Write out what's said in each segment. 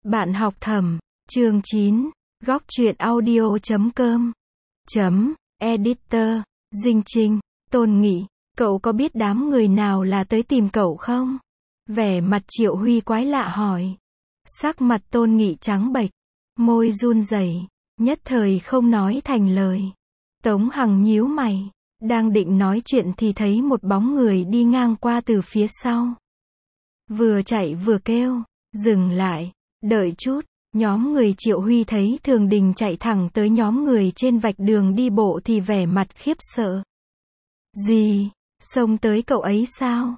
Bạn học thầm, chương 9, góc truyện audio.com, Editor, Dinh Trinh, Tôn Nghị, cậu có biết đám người nào là tới tìm cậu không? Vẻ mặt Triệu Huy quái lạ hỏi. Sắc mặt Tôn Nghị trắng bệch, môi run rẩy, nhất thời không nói thành lời. Tống Hằng nhíu mày, đang định nói chuyện thì thấy một bóng người đi ngang qua từ phía sau. Vừa chạy vừa kêu, dừng lại, đợi chút. Nhóm người Triệu Huy thấy Thường Đình chạy thẳng tới nhóm người trên vạch đường đi bộ thì vẻ mặt khiếp sợ. Gì? Xông tới cậu ấy sao?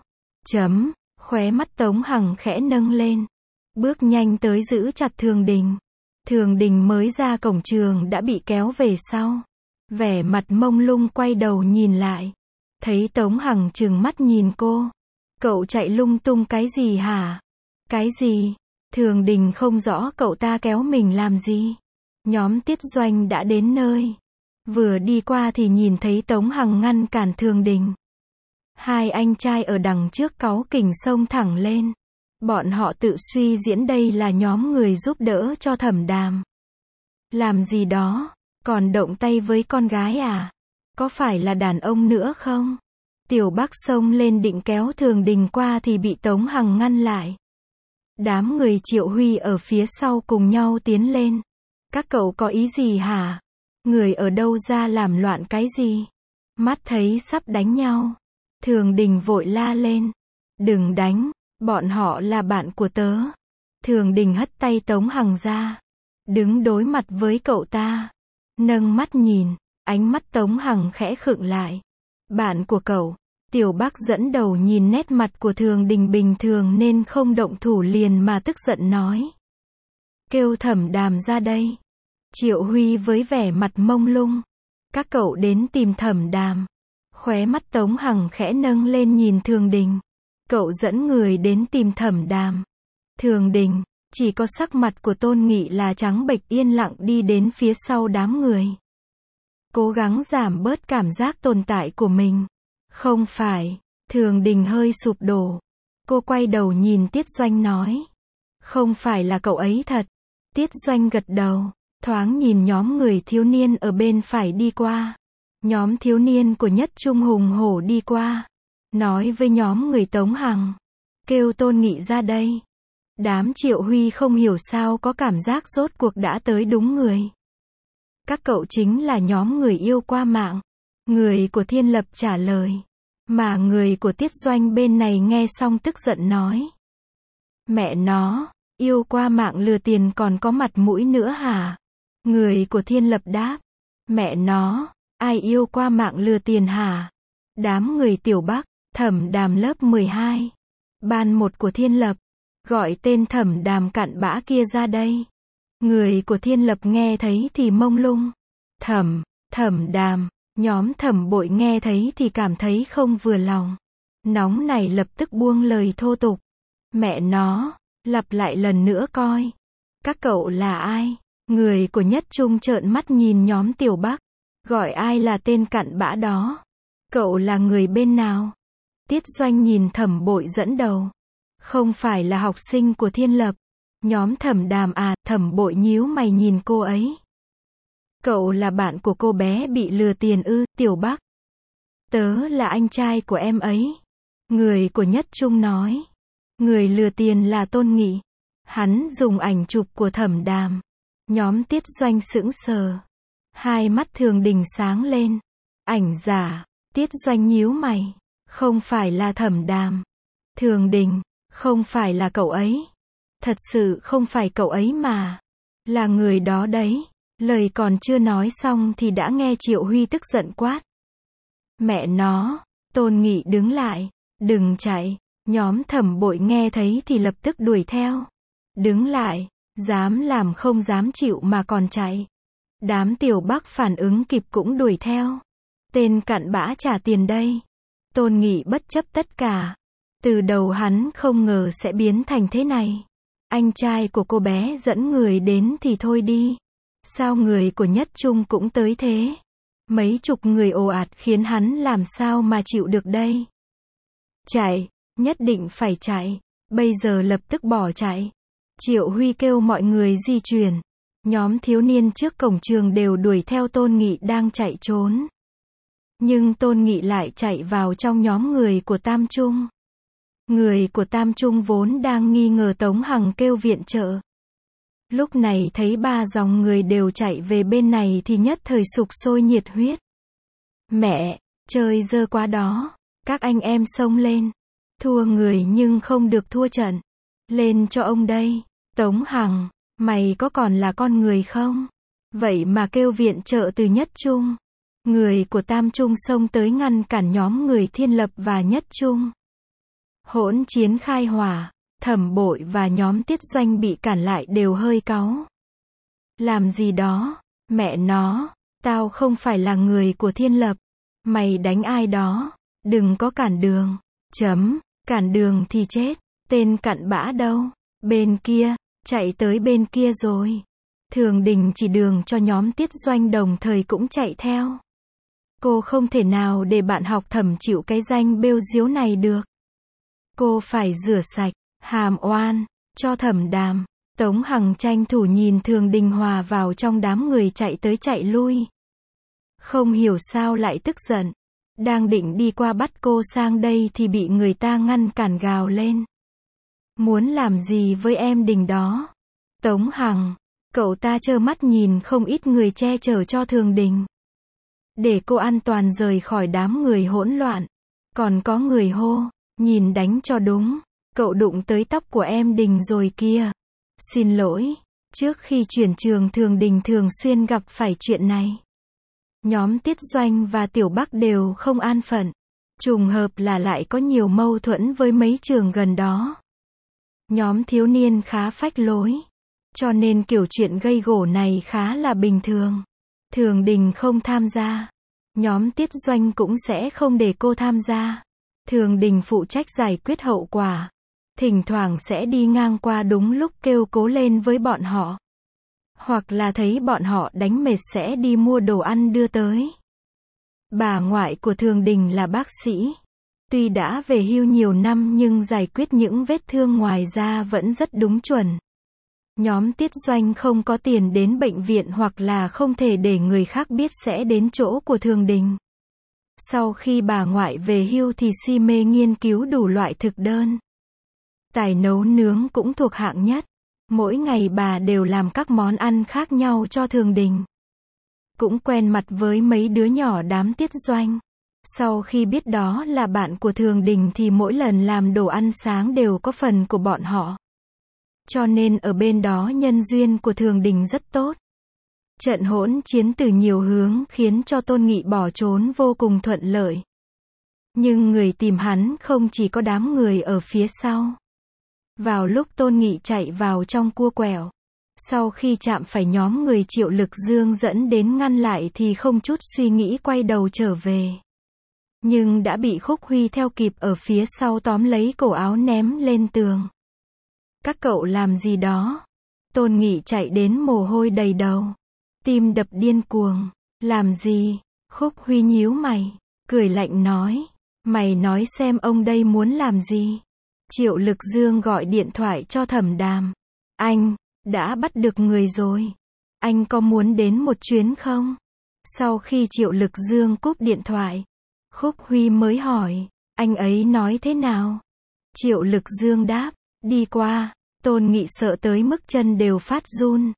Khóe mắt Tống Hằng khẽ nâng lên, bước nhanh tới giữ chặt Thường Đình. Thường Đình mới ra cổng trường đã bị kéo về sau. Vẻ mặt mông lung quay đầu nhìn lại. Thấy Tống Hằng trừng mắt nhìn cô. Cậu chạy lung tung cái gì hả? Cái gì? Thường Đình không rõ cậu ta kéo mình làm gì. Nhóm Tiết Doanh đã đến nơi. Vừa đi qua thì nhìn thấy Tống Hằng ngăn cản Thường Đình. Hai anh trai ở đằng trước cáu kỉnh xông thẳng lên. Bọn họ tự suy diễn đây là nhóm người giúp đỡ cho Thẩm Đàm. Làm gì đó? Còn động tay với con gái à? Có phải là đàn ông nữa không? Tiểu Bắc xông lên định kéo Thường Đình qua thì bị Tống Hằng ngăn lại. Đám người Triệu Huy ở phía sau cùng nhau tiến lên. Các cậu có ý gì hả? Người ở đâu ra làm loạn cái gì? Mắt thấy sắp đánh nhau. Thường Đình vội la lên. Đừng đánh, bọn họ là bạn của tớ. Thường Đình hất tay Tống Hằng ra. Đứng đối mặt với cậu ta. Nâng mắt nhìn, ánh mắt Tống Hằng khẽ khựng lại. Bạn của cậu. Tiểu Bắc dẫn đầu nhìn nét mặt của Thường Đình bình thường nên không động thủ liền mà tức giận nói. Kêu Thẩm Đàm ra đây. Triệu Huy với vẻ mặt mông lung. Các cậu đến tìm Thẩm Đàm. Khóe mắt Tống Hằng khẽ nâng lên nhìn Thường Đình. Cậu dẫn người đến tìm Thẩm Đàm. Thường Đình, chỉ có sắc mặt của Tôn Nghị là trắng bệch yên lặng đi đến phía sau đám người. Cố gắng giảm bớt cảm giác tồn tại của mình. Không phải, Thường Đình hơi sụp đổ. Cô quay đầu nhìn Tiết Doanh nói. Không phải là cậu ấy thật. Tiết Doanh gật đầu, thoáng nhìn nhóm người thiếu niên ở bên phải đi qua. Nhóm thiếu niên của Nhất Trung hùng hổ đi qua. Nói với nhóm người Tống Hằng. Kêu Tôn Nghị ra đây. Đám Triệu Huy không hiểu sao có cảm giác rốt cuộc đã tới đúng người. Các cậu chính là nhóm người yêu qua mạng. Người của Thiên Lập trả lời. Mà người của Tiết Doanh bên này nghe xong tức giận nói. Mẹ nó, yêu qua mạng lừa tiền còn có mặt mũi nữa hả? Người của Thiên Lập đáp. Mẹ nó, ai yêu qua mạng lừa tiền hả? Đám người Tiểu Bắc, Thẩm Đàm lớp 12. Ban 1 của Thiên Lập. Gọi tên Thẩm Đàm cặn bã kia ra đây. Người của Thiên Lập nghe thấy thì mông lung. Thẩm Đàm. Nhóm Thẩm Bội nghe thấy thì cảm thấy không vừa lòng. Nóng này lập tức buông lời thô tục. Mẹ nó, lặp lại lần nữa coi. Các cậu là ai? Người của Nhất Trung trợn mắt nhìn nhóm Tiểu Bắc. Gọi ai là tên cặn bã đó? Cậu là người bên nào? Tiết Doanh nhìn Thẩm Bội dẫn đầu. Không phải là học sinh của Thiên Lập. Nhóm Thẩm Đàm à? Thẩm Bội nhíu mày nhìn cô ấy. Cậu là bạn của cô bé bị lừa tiền ư? Tiểu Bắc. Tớ là anh trai của em ấy. Người của Nhất Trung nói. Người lừa tiền là Tôn Nghị. Hắn dùng ảnh chụp của Thẩm Đàm. Nhóm Tiết Doanh sững sờ. Hai mắt Thường Đình sáng lên. Ảnh giả. Tiết Doanh nhíu mày. Không phải là Thẩm Đàm. Thường Đình, không phải là cậu ấy. Thật sự không phải cậu ấy mà. Là người đó đấy. Lời còn chưa nói xong thì đã nghe Triệu Huy tức giận quát. Mẹ nó, Tôn Nghị đứng lại, đừng chạy. Nhóm Thẩm Bội nghe thấy thì lập tức đuổi theo. Đứng lại, dám làm không dám chịu mà còn chạy. Đám Tiểu Bắc phản ứng kịp cũng đuổi theo. Tên cặn bã trả tiền đây. Tôn Nghị bất chấp tất cả. Từ đầu hắn không ngờ sẽ biến thành thế này. Anh trai của cô bé dẫn người đến thì thôi đi. Sao người của Nhất Trung cũng tới thế? Mấy chục người ồ ạt khiến hắn làm sao mà chịu được đây? Chạy, nhất định phải chạy. Bây giờ lập tức bỏ chạy. Triệu Huy kêu mọi người di chuyển. Nhóm thiếu niên trước cổng trường đều đuổi theo Tôn Nghị đang chạy trốn. Nhưng Tôn Nghị lại chạy vào trong nhóm người của Tam Trung. Người của Tam Trung vốn đang nghi ngờ Tống Hằng kêu viện trợ. Lúc này thấy ba dòng người đều chạy về bên này thì nhất thời sục sôi nhiệt huyết. Mẹ, trời dơ quá đó. Các anh em xông lên. Thua người nhưng không được thua trận. Lên cho ông đây. Tống Hằng, mày có còn là con người không? Vậy mà kêu viện trợ từ Nhất Trung. Người của Tam Trung xông tới ngăn cản nhóm người Thiên Lập và Nhất Trung. Hỗn chiến khai hỏa, Thẩm Bội và nhóm Tiết Doanh bị cản lại đều hơi cáu. Làm gì đó, mẹ nó, tao không phải là người của Thiên Lập. Mày đánh ai đó, đừng có cản đường. Cản đường thì chết, tên cặn bã đâu? Bên kia, chạy tới bên kia rồi. Thường Đình chỉ đường cho nhóm Tiết Doanh đồng thời cũng chạy theo. Cô không thể nào để bạn học Thẩm chịu cái danh bêu diếu này được. Cô phải rửa sạch, hàm oan, cho Thẩm Đàm. Tống Hằng tranh thủ nhìn Thường Đình hòa vào trong đám người chạy tới chạy lui. Không hiểu sao lại tức giận. Đang định đi qua bắt cô sang đây thì bị người ta ngăn cản gào lên. Muốn làm gì với em Đình đó? Tống Hằng, cậu ta trơ mắt nhìn không ít người che chở cho Thường Đình. Để cô an toàn rời khỏi đám người hỗn loạn. Còn có người hô, nhìn đánh cho đúng. Cậu đụng tới tóc của em Đình rồi kia. Xin lỗi, trước khi chuyển trường Thường Đình thường xuyên gặp phải chuyện này. Nhóm Tiết Doanh và Tiểu Bắc đều không an phận. Trùng hợp là lại có nhiều mâu thuẫn với mấy trường gần đó. Nhóm thiếu niên khá phách lối. Cho nên kiểu chuyện gây gổ này khá là bình thường. Thường Đình không tham gia. Nhóm Tiết Doanh cũng sẽ không để cô tham gia. Thường Đình phụ trách giải quyết hậu quả. Thỉnh thoảng sẽ đi ngang qua đúng lúc kêu cố lên với bọn họ. Hoặc là thấy bọn họ đánh mệt sẽ đi mua đồ ăn đưa tới. Bà ngoại của Thường Đình là bác sĩ. Tuy đã về hưu nhiều năm nhưng giải quyết những vết thương ngoài da vẫn rất đúng chuẩn. Nhóm Tiết Doanh không có tiền đến bệnh viện hoặc là không thể để người khác biết sẽ đến chỗ của Thường Đình. Sau khi bà ngoại về hưu thì si mê nghiên cứu đủ loại thực đơn. Tài nấu nướng cũng thuộc hạng nhất. Mỗi ngày bà đều làm các món ăn khác nhau cho Thường Đình. Cũng quen mặt với mấy đứa nhỏ đám Tiết Doanh. Sau khi biết đó là bạn của Thường Đình thì mỗi lần làm đồ ăn sáng đều có phần của bọn họ. Cho nên ở bên đó nhân duyên của Thường Đình rất tốt. Trận hỗn chiến từ nhiều hướng khiến cho Tôn Nghị bỏ trốn vô cùng thuận lợi. Nhưng người tìm hắn không chỉ có đám người ở phía sau. Vào lúc Tôn Nghị chạy vào trong cua quẹo, sau khi chạm phải nhóm người Triệu Lực Dương dẫn đến ngăn lại thì không chút suy nghĩ quay đầu trở về. Nhưng đã bị Khúc Huy theo kịp ở phía sau tóm lấy cổ áo ném lên tường. Các cậu làm gì đó? Tôn Nghị chạy đến mồ hôi đầy đầu. Tim đập điên cuồng. Làm gì? Khúc Huy nhíu mày, cười lạnh nói. Mày nói xem ông đây muốn làm gì? Triệu Lực Dương gọi điện thoại cho Thẩm Đàm. Anh, đã bắt được người rồi. Anh có muốn đến một chuyến không? Sau khi Triệu Lực Dương cúp điện thoại, Khúc Huy mới hỏi, anh ấy nói thế nào? Triệu Lực Dương đáp, đi qua. Tôn Nghị sợ tới mức chân đều phát run.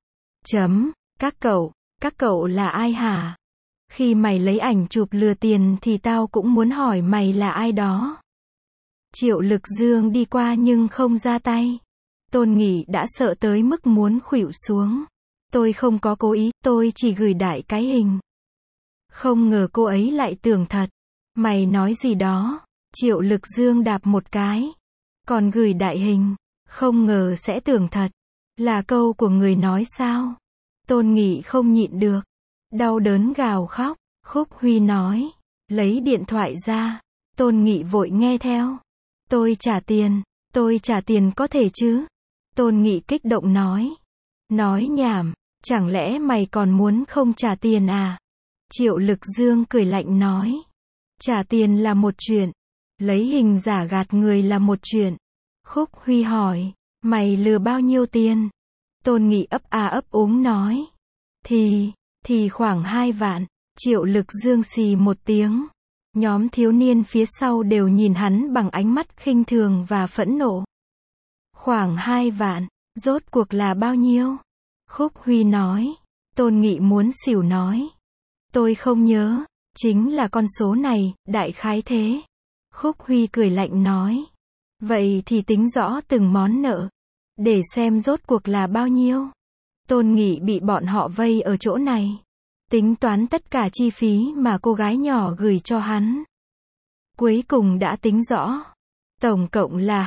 Các cậu là ai hả? Khi mày lấy ảnh chụp lừa tiền thì tao cũng muốn hỏi mày là ai đó. Triệu Lực Dương đi qua nhưng không ra tay. Tôn Nghị đã sợ tới mức muốn khuỵu xuống. Tôi không có cố ý, tôi chỉ gửi đại cái hình. Không ngờ cô ấy lại tưởng thật. Mày nói gì đó? Triệu Lực Dương đạp một cái. Còn gửi đại hình, không ngờ sẽ tưởng thật. Là câu của người nói sao? Tôn Nghị không nhịn được. Đau đớn gào khóc. Khúc Huy nói. Lấy điện thoại ra. Tôn Nghị vội nghe theo. Tôi trả tiền có thể chứ? Tôn Nghị kích động nói. Nói nhảm, chẳng lẽ mày còn muốn không trả tiền à? Triệu Lực Dương cười lạnh nói. Trả tiền là một chuyện. Lấy hình giả gạt người là một chuyện. Khúc Huy hỏi. Mày lừa bao nhiêu tiền? Tôn Nghị ấp a ấp úng nói. Thì khoảng 2 vạn. Triệu Lực Dương xì một tiếng. Nhóm thiếu niên phía sau đều nhìn hắn bằng ánh mắt khinh thường và phẫn nộ. Khoảng 2 vạn, rốt cuộc là bao nhiêu? Khúc Huy nói. Tôn Nghị muốn xỉu nói. Tôi không nhớ, chính là con số này, đại khái thế. Khúc Huy cười lạnh nói. Vậy thì tính rõ từng món nợ, để xem rốt cuộc là bao nhiêu. Tôn Nghị bị bọn họ vây ở chỗ này. Tính toán tất cả chi phí mà cô gái nhỏ gửi cho hắn. Cuối cùng đã tính rõ. Tổng cộng là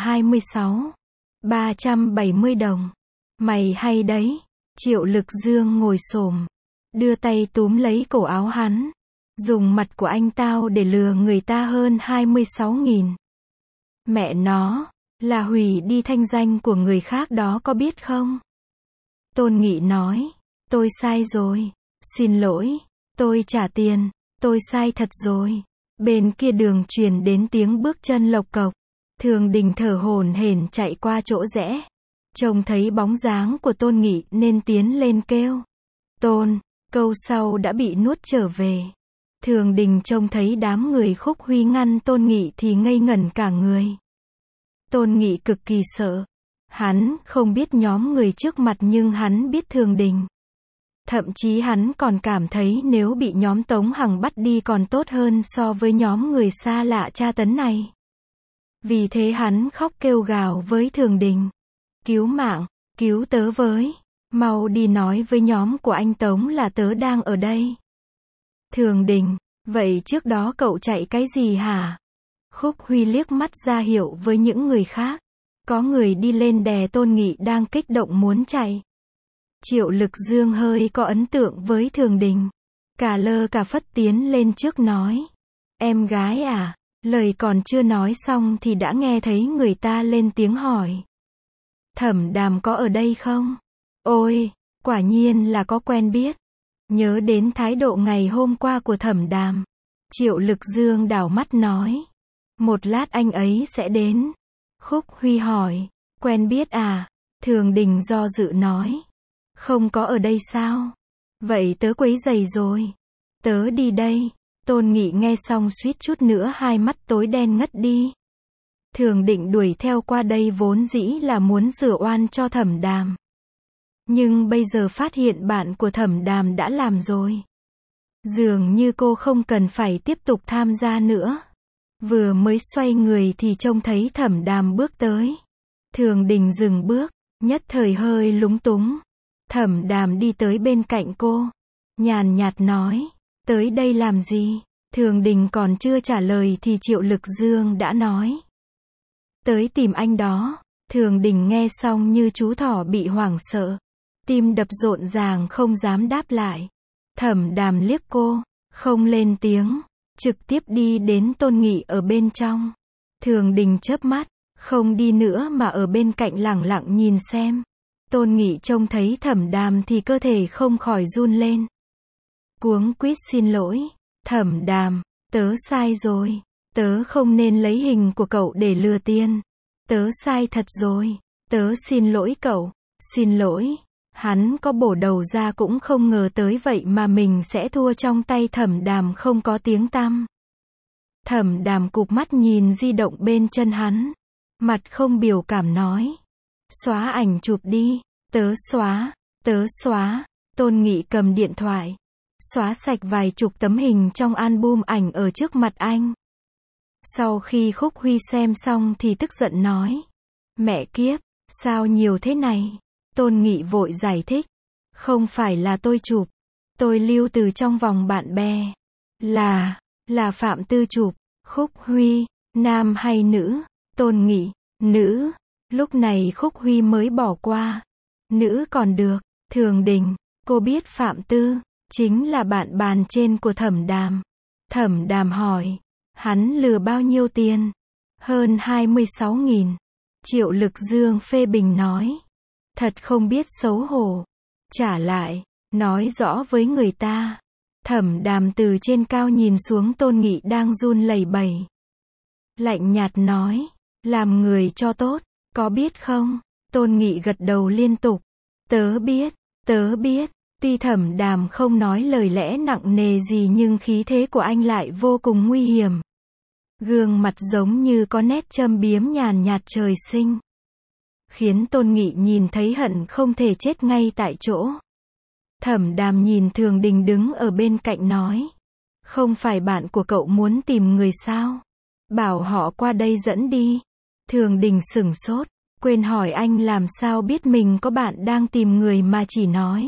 26.370 đồng. Mày hay đấy. Triệu Lực Dương ngồi xổm, đưa tay túm lấy cổ áo hắn. Dùng mặt của anh tao để lừa người ta hơn 26.000. Mẹ nó, là hủy đi thanh danh của người khác đó có biết không? Tôn Nghị nói. Tôi sai rồi. Xin lỗi. Tôi trả tiền. Tôi sai thật rồi. Bên kia đường truyền đến tiếng bước chân lộc cộc. Thường Đình thở hổn hển chạy qua chỗ rẽ. Trông thấy bóng dáng của Tôn Nghị nên tiến lên kêu. Tôn, câu sau đã bị nuốt trở về. Thường Đình trông thấy đám người Khúc Huy ngăn Tôn Nghị thì ngây ngẩn cả người. Tôn Nghị cực kỳ sợ. Hắn không biết nhóm người trước mặt nhưng hắn biết Thường Đình. Thậm chí hắn còn cảm thấy nếu bị nhóm Tống Hằng bắt đi còn tốt hơn so với nhóm người xa lạ tra tấn này. Vì thế hắn khóc kêu gào với Thường Đình. Cứu mạng, cứu tớ với. Mau đi nói với nhóm của anh Tống là tớ đang ở đây. Thường Đình, vậy trước đó cậu chạy cái gì hả? Khúc Huy liếc mắt ra hiệu với những người khác. Có người đi lên đè Tôn Nghị đang kích động muốn chạy. Triệu Lực Dương hơi có ấn tượng với Thường Đình. Cả lơ cả phất tiến lên trước nói. Em gái à? Lời còn chưa nói xong thì đã nghe thấy người ta lên tiếng hỏi. Thẩm Đàm có ở đây không? Ôi, quả nhiên là có quen biết. Nhớ đến thái độ ngày hôm qua của Thẩm Đàm. Triệu Lực Dương đảo mắt nói. Một lát anh ấy sẽ đến. Khúc Huy hỏi. Quen biết à? Thường Đình do dự nói. Không có ở đây sao? Vậy tớ quấy rầy rồi. Tớ đi đây. Tôn Nghị nghe xong suýt chút nữa hai mắt tối đen ngất đi. Thường Định đuổi theo qua đây vốn dĩ là muốn rửa oan cho Thẩm Đàm. Nhưng bây giờ phát hiện bạn của Thẩm Đàm đã làm rồi. Dường như cô không cần phải tiếp tục tham gia nữa. Vừa mới xoay người thì trông thấy Thẩm Đàm bước tới. Thường Đình dừng bước, nhất thời hơi lúng túng. Thẩm Đàm đi tới bên cạnh cô. Nhàn nhạt nói. Tới đây làm gì? Thường Đình còn chưa trả lời thì Triệu Lực Dương đã nói. Tới tìm anh đó. Thường Đình nghe xong như chú thỏ bị hoảng sợ. Tim đập rộn ràng không dám đáp lại. Thẩm Đàm liếc cô, không lên tiếng. Trực tiếp đi đến Tôn Nghị ở bên trong. Thường Đình chớp mắt, không đi nữa mà ở bên cạnh lẳng lặng nhìn xem. Tôn Nghị trông thấy Thẩm Đàm thì cơ thể không khỏi run lên. Cuống quýt xin lỗi. Thẩm Đàm, tớ sai rồi. Tớ không nên lấy hình của cậu để lừa tiền. Tớ sai thật rồi. Tớ xin lỗi cậu. Xin lỗi. Hắn có bổ đầu ra cũng không ngờ tới vậy mà mình sẽ thua trong tay Thẩm Đàm không có tiếng tăm. Thẩm Đàm cụp mắt nhìn di động bên chân hắn. Mặt không biểu cảm nói. Xóa ảnh chụp đi. Tớ xóa. Tớ xóa. Tôn Nghị cầm điện thoại. Xóa sạch vài chục tấm hình trong album ảnh ở trước mặt anh. Sau khi Khúc Huy xem xong thì tức giận nói. Mẹ kiếp, sao nhiều thế này? Tôn Nghị vội giải thích. Không phải là tôi chụp. Tôi lưu từ trong vòng bạn bè. Là Phạm Tư chụp. Khúc Huy, nam hay nữ? Tôn Nghị, nữ. Lúc này Khúc Huy mới bỏ qua. Nữ còn được. Thường Đình, cô biết Phạm Tư chính là bạn bàn trên của Thẩm Đàm. Thẩm Đàm hỏi. Hắn lừa bao nhiêu tiền? Hơn 26.000. Triệu Lực Dương phê bình nói. Thật không biết xấu hổ. Trả lại. Nói rõ với người ta. Thẩm Đàm từ trên cao nhìn xuống Tôn Nghị đang run lẩy bẩy. Lạnh nhạt nói. Làm người cho tốt. Có biết không? Tôn Nghị gật đầu liên tục. Tớ biết, tuy Thẩm Đàm không nói lời lẽ nặng nề gì nhưng khí thế của anh lại vô cùng nguy hiểm. Gương mặt giống như có nét châm biếm nhàn nhạt trời sinh. Khiến Tôn Nghị nhìn thấy hận không thể chết ngay tại chỗ. Thẩm Đàm nhìn Thường Đình đứng ở bên cạnh nói. Không phải bạn của cậu muốn tìm người sao? Bảo họ qua đây dẫn đi. Thường Đình sửng sốt, quên hỏi anh làm sao biết mình có bạn đang tìm người mà chỉ nói.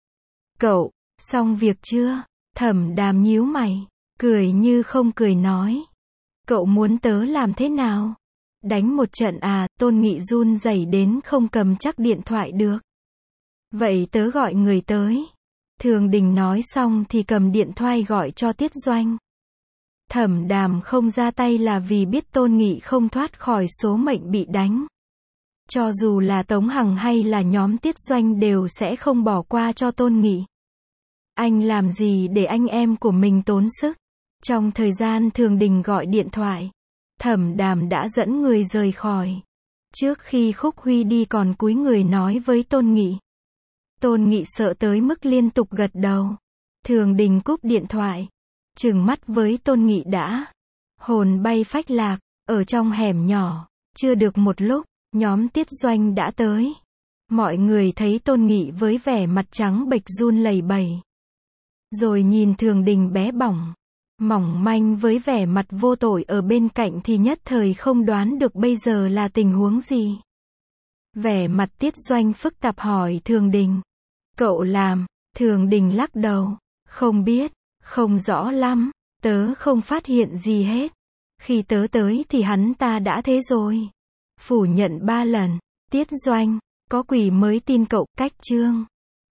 Cậu, xong việc chưa? Thẩm Đàm nhíu mày, cười như không cười nói. Cậu muốn tớ làm thế nào? Đánh một trận à? Tôn Nghị run rẩy đến không cầm chắc điện thoại được. Vậy tớ gọi người tới. Thường Đình nói xong thì cầm điện thoại gọi cho Tiết Doanh. Thẩm Đàm không ra tay là vì biết Tôn Nghị không thoát khỏi số mệnh bị đánh. Cho dù là Tống Hằng hay là nhóm Tiết Doanh đều sẽ không bỏ qua cho Tôn Nghị. Anh làm gì để anh em của mình tốn sức? Trong thời gian Thường Đình gọi điện thoại, Thẩm Đàm đã dẫn người rời khỏi. Trước khi Khúc Huy đi còn cúi người nói với Tôn Nghị. Tôn Nghị sợ tới mức liên tục gật đầu. Thường Đình cúp điện thoại, trừng mắt với Tôn Nghị đã hồn bay phách lạc. Ở trong hẻm nhỏ, chưa được một lúc, nhóm Tiết Doanh đã tới. Mọi người thấy Tôn Nghị với vẻ mặt trắng bệch run lẩy bẩy. Rồi nhìn Thường Đình bé bỏng, mỏng manh với vẻ mặt vô tội ở bên cạnh thì nhất thời không đoán được bây giờ là tình huống gì. Vẻ mặt Tiết Doanh phức tạp hỏi Thường Đình. Cậu làm? Thường Đình lắc đầu. Không biết, không rõ lắm, tớ không phát hiện gì hết. Khi tớ tới thì hắn ta đã thế rồi. Phủ nhận 3 lần. Tiết Doanh, có quỷ mới tin cậu. Cách chương